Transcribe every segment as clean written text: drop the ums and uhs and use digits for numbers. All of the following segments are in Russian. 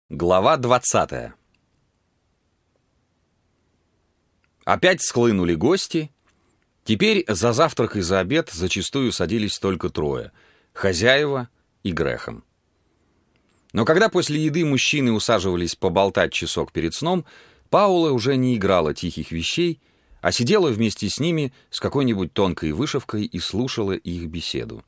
Глава 20. Опять схлынули гости. Теперь за завтрак и за обед зачастую садились только трое — хозяева и Грэхэм. Но когда после еды мужчины усаживались поболтать часок перед сном, Паула уже не играла тихих вещей, а сидела вместе с ними с какой-нибудь тонкой вышивкой и слушала их беседу.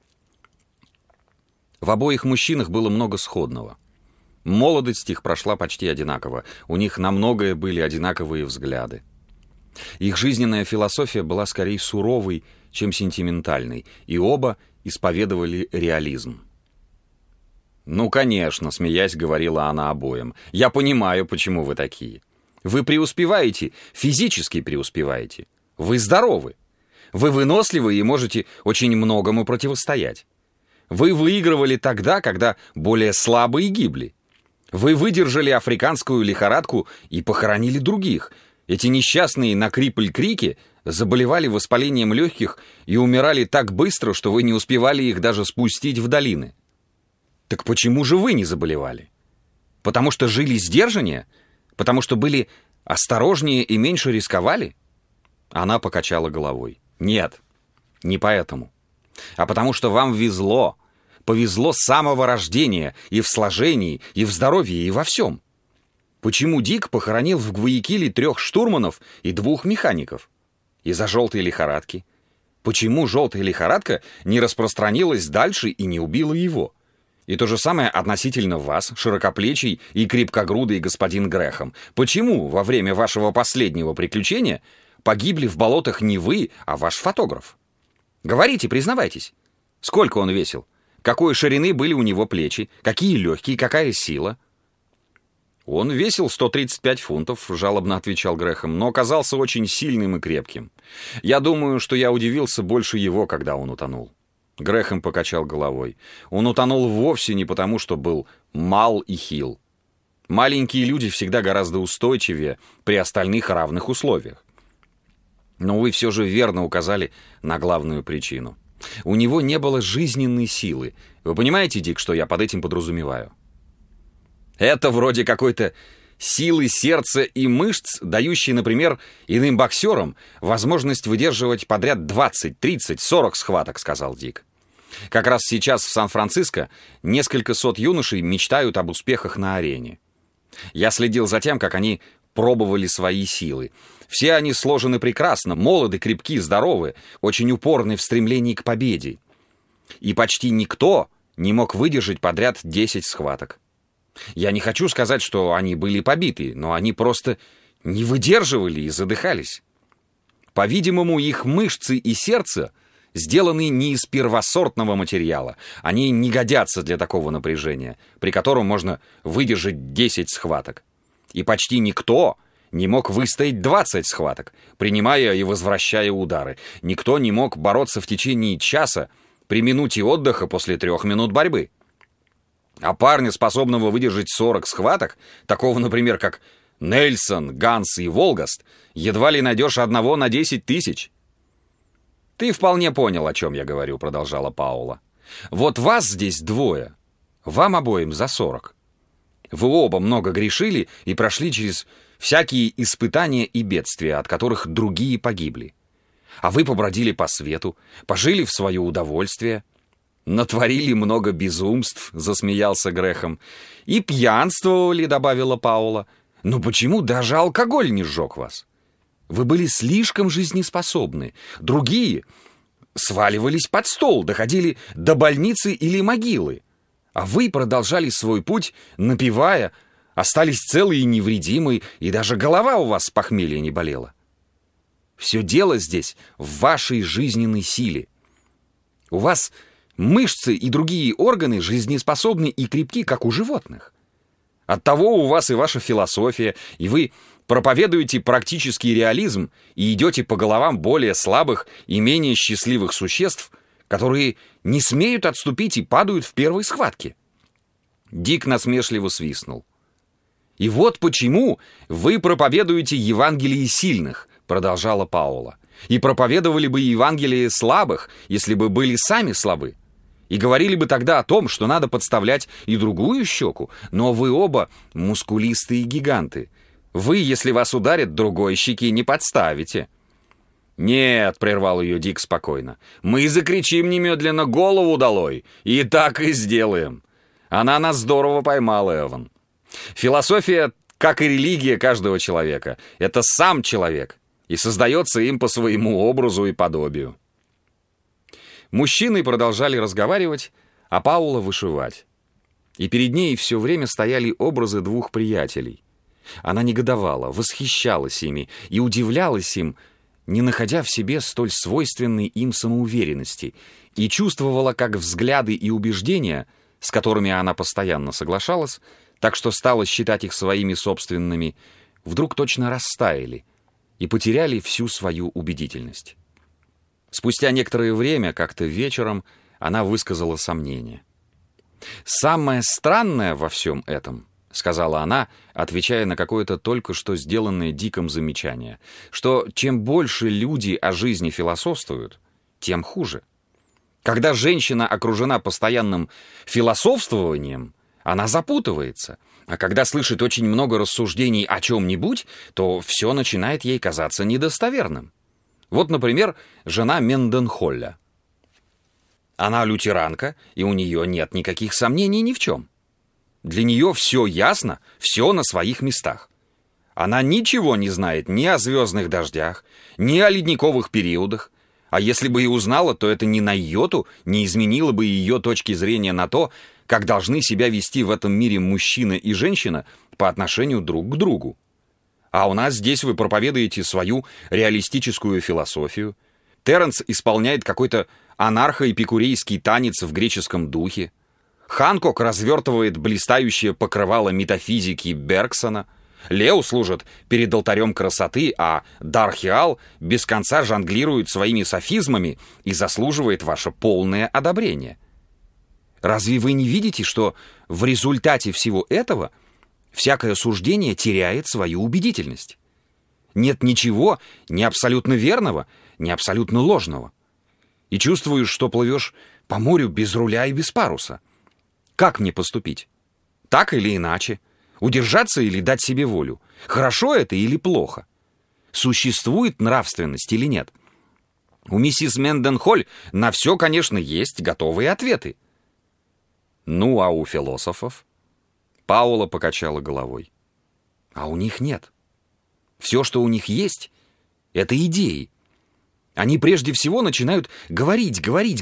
В обоих мужчинах было много сходного. Молодость их прошла почти одинаково, у них на многое были одинаковые взгляды. Их жизненная философия была скорее суровой, чем сентиментальной, и оба исповедовали реализм. «Ну, конечно», — смеясь, говорила она обоим, — «я понимаю, почему вы такие. Вы преуспеваете, физически преуспеваете. Вы здоровы. Вы выносливы и можете очень многому противостоять. Вы выигрывали тогда, когда более слабые гибли. Вы выдержали африканскую лихорадку и похоронили других. Эти несчастные на Криполь-Крике заболевали воспалением легких и умирали так быстро, что вы не успевали их даже спустить в долины. Так почему же вы не заболевали? Потому что жили сдержаннее? Потому что были осторожнее и меньше рисковали?» Она покачала головой. «Нет, не поэтому. А потому что вам везло. Повезло с самого рождения, и в сложении, и в здоровье, и во всем. Почему Дик похоронил в Гваякиле 3 штурманов и 2 механиков? Из-за желтой лихорадки. Почему желтая лихорадка не распространилась дальше и не убила его? И то же самое относительно вас, широкоплечий и крепкогрудый господин Грэхэм. Почему во время вашего последнего приключения погибли в болотах не вы, а ваш фотограф? Говорите, признавайтесь. Сколько он весил? Какой ширины были у него плечи? Какие легкие? Какая сила?» «Он весил 135 фунтов», — жалобно отвечал Грэхэм, «но оказался очень сильным и крепким. Я думаю, что я удивился больше его, когда он утонул». Грэхэм покачал головой. «Он утонул вовсе не потому, что был мал и хил. Маленькие люди всегда гораздо устойчивее при остальных равных условиях. Но вы все же верно указали на главную причину. У него не было жизненной силы. Вы понимаете, Дик, что я под этим подразумеваю? Это вроде какой-то силы сердца и мышц, дающей, например, иным боксерам возможность выдерживать подряд 20, 30, 40 схваток», — сказал Дик. «Как раз сейчас в Сан-Франциско несколько сот юношей мечтают об успехах на арене. Я следил за тем, как они пробовали свои силы. Все они сложены прекрасно, молоды, крепки, здоровы, очень упорны в стремлении к победе. И почти никто не мог выдержать подряд 10 схваток. Я не хочу сказать, что они были побиты, но они просто не выдерживали и задыхались. По-видимому, их мышцы и сердце сделаны не из первосортного материала. Они не годятся для такого напряжения, при котором можно выдержать 10 схваток. И почти никто не мог выстоять 20 схваток, принимая и возвращая удары. Никто не мог бороться в течение часа при минуте отдыха после 3 минут борьбы. А парня, способного выдержать 40 схваток, такого, например, как Нельсон, Ганс и Волгаст, едва ли найдешь одного на 10 тысяч. «Ты вполне понял, о чем я говорю», — продолжала Паула. «Вот вас здесь двое, вам обоим за 40. Вы оба много грешили и прошли через всякие испытания и бедствия, от которых другие погибли. А вы побродили по свету, пожили в свое удовольствие, натворили много безумств», — засмеялся Грэхэм. «И пьянствовали», — добавила Паула. «Но почему даже алкоголь не сжег вас? Вы были слишком жизнеспособны. Другие сваливались под стол, доходили до больницы или могилы. А вы продолжали свой путь, напевая, остались целы и невредимы, и даже голова у вас с похмелья не болела. Все дело здесь в вашей жизненной силе. У вас мышцы и другие органы жизнеспособны и крепки, как у животных. Оттого у вас и ваша философия, и вы проповедуете практический реализм и идете по головам более слабых и менее счастливых существ, которые не смеют отступить и падают в первой схватке». Дик насмешливо свистнул. «И вот почему вы проповедуете Евангелие сильных», — продолжала Паула. «И проповедовали бы Евангелие слабых, если бы были сами слабы. И говорили бы тогда о том, что надо подставлять и другую щеку, но вы оба мускулистые гиганты. Вы, если вас ударят, другой щеки не подставите». «Нет», — прервал ее Дик спокойно, — «мы закричим немедленно голову долой, и так и сделаем. Она нас здорово поймала, Эван. Философия, как и религия каждого человека, это сам человек, и создается им по своему образу и подобию». Мужчины продолжали разговаривать, а Паула вышивать. И перед ней все время стояли образы двух приятелей. Она негодовала, восхищалась ими и удивлялась им, не находя в себе столь свойственной им самоуверенности, и чувствовала, как взгляды и убеждения, с которыми она постоянно соглашалась, так что стала считать их своими собственными, вдруг точно растаяли и потеряли всю свою убедительность. Спустя некоторое время, как-то вечером, она высказала сомнение. «Самое странное во всем этом, — сказала она, отвечая на какое-то только что сделанное Диком замечание, — что чем больше люди о жизни философствуют, тем хуже. Когда женщина окружена постоянным философствованием, она запутывается, а когда слышит очень много рассуждений о чем-нибудь, то все начинает ей казаться недостоверным. Вот, например, жена Менденхолля. Она лютеранка, и у нее нет никаких сомнений ни в чем. Для нее все ясно, все на своих местах. Она ничего не знает ни о звездных дождях, ни о ледниковых периодах, а если бы и узнала, то это ни на йоту не изменило бы ее точки зрения на то, как должны себя вести в этом мире мужчина и женщина по отношению друг к другу. А у нас здесь вы проповедуете свою реалистическую философию. Теренс исполняет какой-то анархо-эпикурейский танец в греческом духе. Ханкок развертывает блистающее покрывало метафизики Бергсона. Лео служит перед алтарем красоты, а Дархиал без конца жонглирует своими софизмами и заслуживает ваше полное одобрение. Разве вы не видите, что в результате всего этого всякое суждение теряет свою убедительность? Нет ничего ни абсолютно верного, ни абсолютно ложного. И чувствуешь, что плывешь по морю без руля и без паруса. Как мне поступить? Так или иначе? Удержаться или дать себе волю? Хорошо это или плохо? Существует нравственность или нет? У миссис Менденхоль на все, конечно, есть готовые ответы. Ну, а у философов? Паула покачала головой. А у них нет. Все, что у них есть, это идеи. Они прежде всего начинают говорить,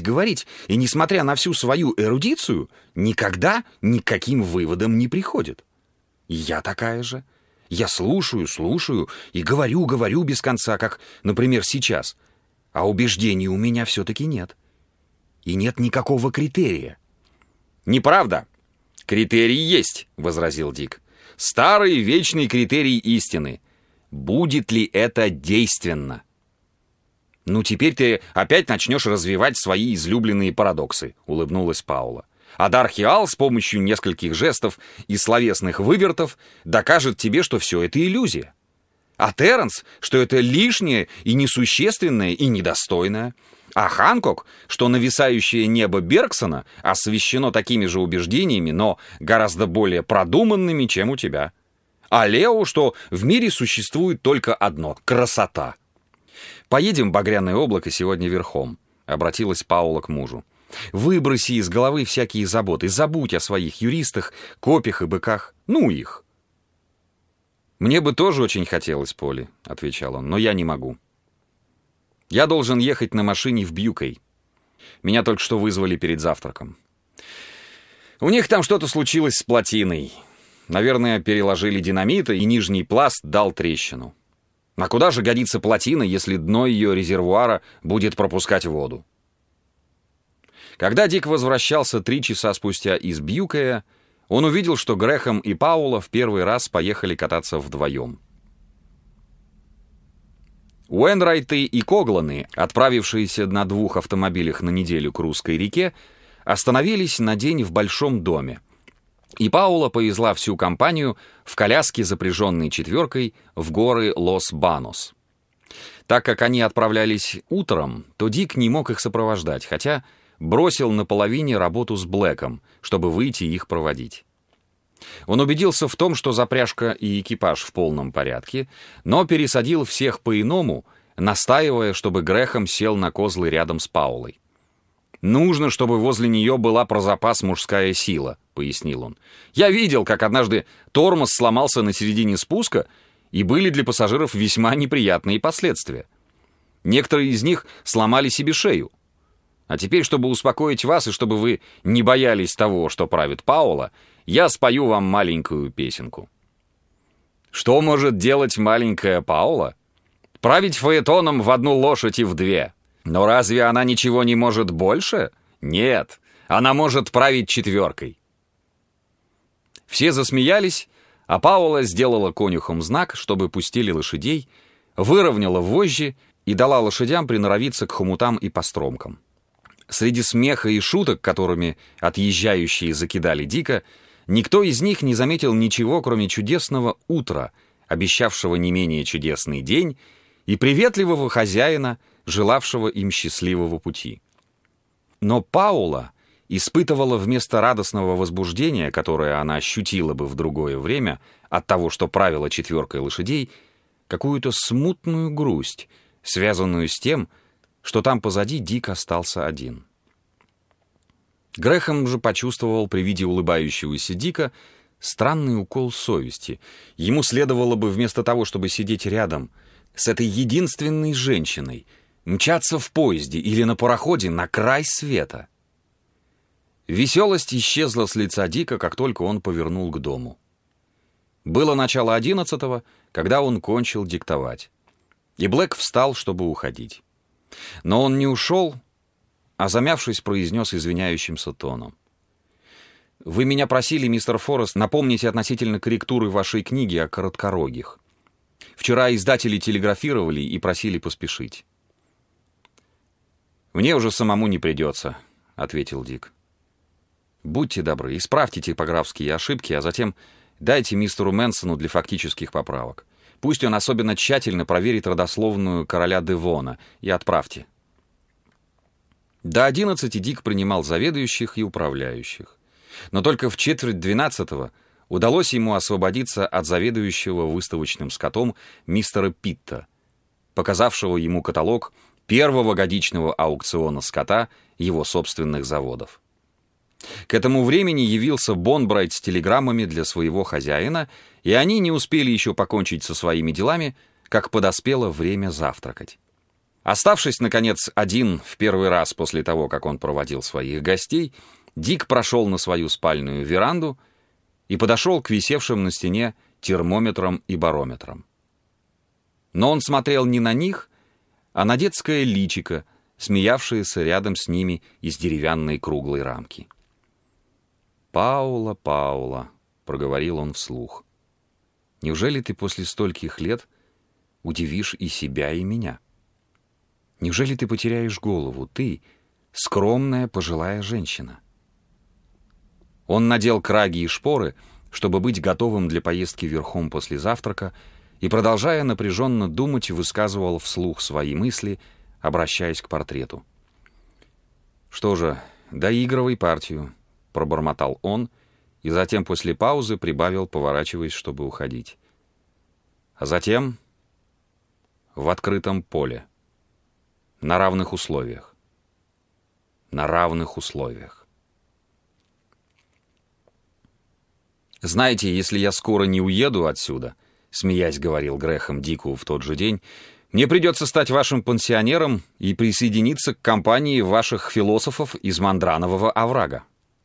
и, несмотря на всю свою эрудицию, никогда ни к каким выводам не приходят. И я такая же. Я слушаю и говорю без конца, как, например, сейчас. А убеждений у меня все-таки нет. И нет никакого критерия. «Неправда. Критерий есть», — возразил Дик. «Старый вечный критерий истины. Будет ли это действенно?» «Ну, теперь ты опять начнешь развивать свои излюбленные парадоксы», — улыбнулась Паула. «А Дархиал с помощью нескольких жестов и словесных вывертов докажет тебе, что все это иллюзия. А Теренс, что это лишнее и несущественное и недостойное. А Ханкок, что нависающее небо Бергсона освещено такими же убеждениями, но гораздо более продуманными, чем у тебя. А Лео, что в мире существует только одно — красота». «Поедем в багряное облако сегодня верхом», — обратилась Паула к мужу. «Выброси из головы всякие заботы, забудь о своих юристах, копях и быках. Ну их». «Мне бы тоже очень хотелось, Поли», — отвечал он, — «но я не могу. Я должен ехать на машине в Бьюкей. Меня только что вызвали перед завтраком. У них там что-то случилось с плотиной. Наверное, переложили динамита, и нижний пласт дал трещину. А куда же годится плотина, если дно ее резервуара будет пропускать воду?» Когда Дик возвращался 3 часа спустя из Бьюкея, он увидел, что Грэхэм и Паула в первый раз поехали кататься вдвоем. Уэнрайты и Когланы, отправившиеся на 2 автомобилях на неделю к Русской реке, остановились на день в большом доме, и Паула повезла всю компанию в коляске, запряженной 4-кой, в горы Лос-Банос. Так как они отправлялись утром, то Дик не мог их сопровождать, хотя бросил на половине работу с Блэком, чтобы выйти их проводить. Он убедился в том, что запряжка и экипаж в полном порядке, но пересадил всех по-иному, настаивая, чтобы Грэхэм сел на козлы рядом с Паулой. «Нужно, чтобы возле нее была про запас мужская сила», — пояснил он. «Я видел, как однажды тормоз сломался на середине спуска, и были для пассажиров весьма неприятные последствия. Некоторые из них сломали себе шею. А теперь, чтобы успокоить вас и чтобы вы не боялись того, что правит Паула, я спою вам маленькую песенку». Что может делать маленькая Паула? Править фаэтоном в одну лошадь и в две. Но разве она ничего не может больше? Нет, она может править четверкой. Все засмеялись, а Паула сделала конюхам знак, чтобы пустили лошадей, выровняла вожжи и дала лошадям приноровиться к хомутам и постромкам. Среди смеха и шуток, которыми отъезжающие закидали Дика, никто из них не заметил ничего, кроме чудесного утра, обещавшего не менее чудесный день, и приветливого хозяина, желавшего им счастливого пути. Но Паула испытывала вместо радостного возбуждения, которое она ощутила бы в другое время от того, что правила четверкой лошадей, какую-то смутную грусть, связанную с тем, что там позади Дик остался один. Грэхэм же почувствовал при виде улыбающегося Дика странный укол совести. Ему следовало бы вместо того, чтобы сидеть рядом с этой единственной женщиной, мчаться в поезде или на пароходе на край света. Веселость исчезла с лица Дика, как только он повернул к дому. Было начало 11-го, когда он кончил диктовать, и Блэк встал, чтобы уходить. Но он не ушел, а, замявшись, произнес извиняющимся тоном: «Вы меня просили, мистер Форест, напомнить относительно корректуры вашей книги о короткорогих. Вчера издатели телеграфировали и просили поспешить». «Мне уже самому не придется», — ответил Дик. «Будьте добры, исправьте типографские ошибки, а затем дайте мистеру Мэнсону для фактических поправок. Пусть он особенно тщательно проверит родословную короля Девона и отправьте». До 11 Дик принимал заведующих и управляющих. Но только в 11:45 удалось ему освободиться от заведующего выставочным скотом мистера Питта, показавшего ему каталог первого годичного аукциона скота его собственных заводов. К этому времени явился Бонбрайт с телеграммами для своего хозяина, и они не успели еще покончить со своими делами, как подоспело время завтракать. Оставшись, наконец, один в первый раз после того, как он проводил своих гостей, Дик прошел на свою спальную веранду и подошел к висевшим на стене термометрам и барометрам. Но он смотрел не на них, а на детское личико, смеявшееся рядом с ними из деревянной круглой рамки. «Паула, Паула», — проговорил он вслух, — «неужели ты после стольких лет удивишь и себя, и меня? Неужели ты потеряешь голову, ты, скромная пожилая женщина?» Он надел краги и шпоры, чтобы быть готовым для поездки верхом после завтрака, и, продолжая напряженно думать, высказывал вслух свои мысли, обращаясь к портрету. «Что же, доигрывай партию», — пробормотал он, и затем после паузы прибавил, поворачиваясь, чтобы уходить. «А затем в открытом поле, на равных условиях. На равных условиях. Знаете, если я скоро не уеду отсюда, — смеясь говорил Грэхэм Дику в тот же день, — мне придется стать вашим пансионером и присоединиться к компании ваших философов из Мандранового оврага».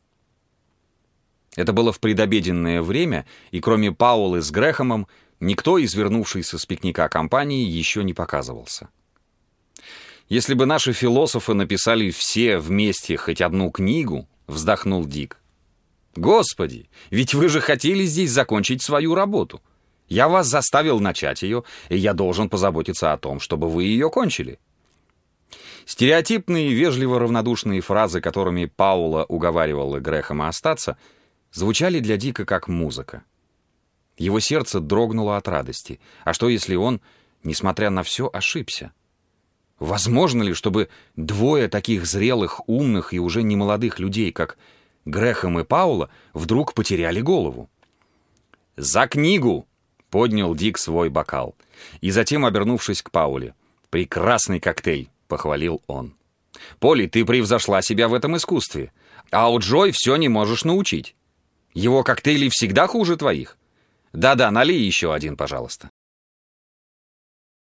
Это было в предобеденное время, и кроме Паулы с Грэхэмом никто из вернувшейся с пикника компании еще не показывался. «Если бы наши философы написали все вместе хоть одну книгу, — вздохнул Дик. Господи, ведь вы же хотели здесь закончить свою работу. Я вас заставил начать ее, и я должен позаботиться о том, чтобы вы ее кончили». Стереотипные, вежливо равнодушные фразы, которыми Паула уговаривала Грэхэма остаться, звучали для Дика как музыка. Его сердце дрогнуло от радости. А что, если он, несмотря на все, ошибся? Возможно ли, чтобы двое таких зрелых, умных и уже немолодых людей, как Грэхэм и Паула, вдруг потеряли голову? «За книгу!» — поднял Дик свой бокал. И затем, обернувшись к Пауле: «Прекрасный коктейль!» — похвалил он. «Полли, ты превзошла себя в этом искусстве. А у Джой все не можешь научить. Его коктейли всегда хуже твоих. Да-да, налей еще один, пожалуйста».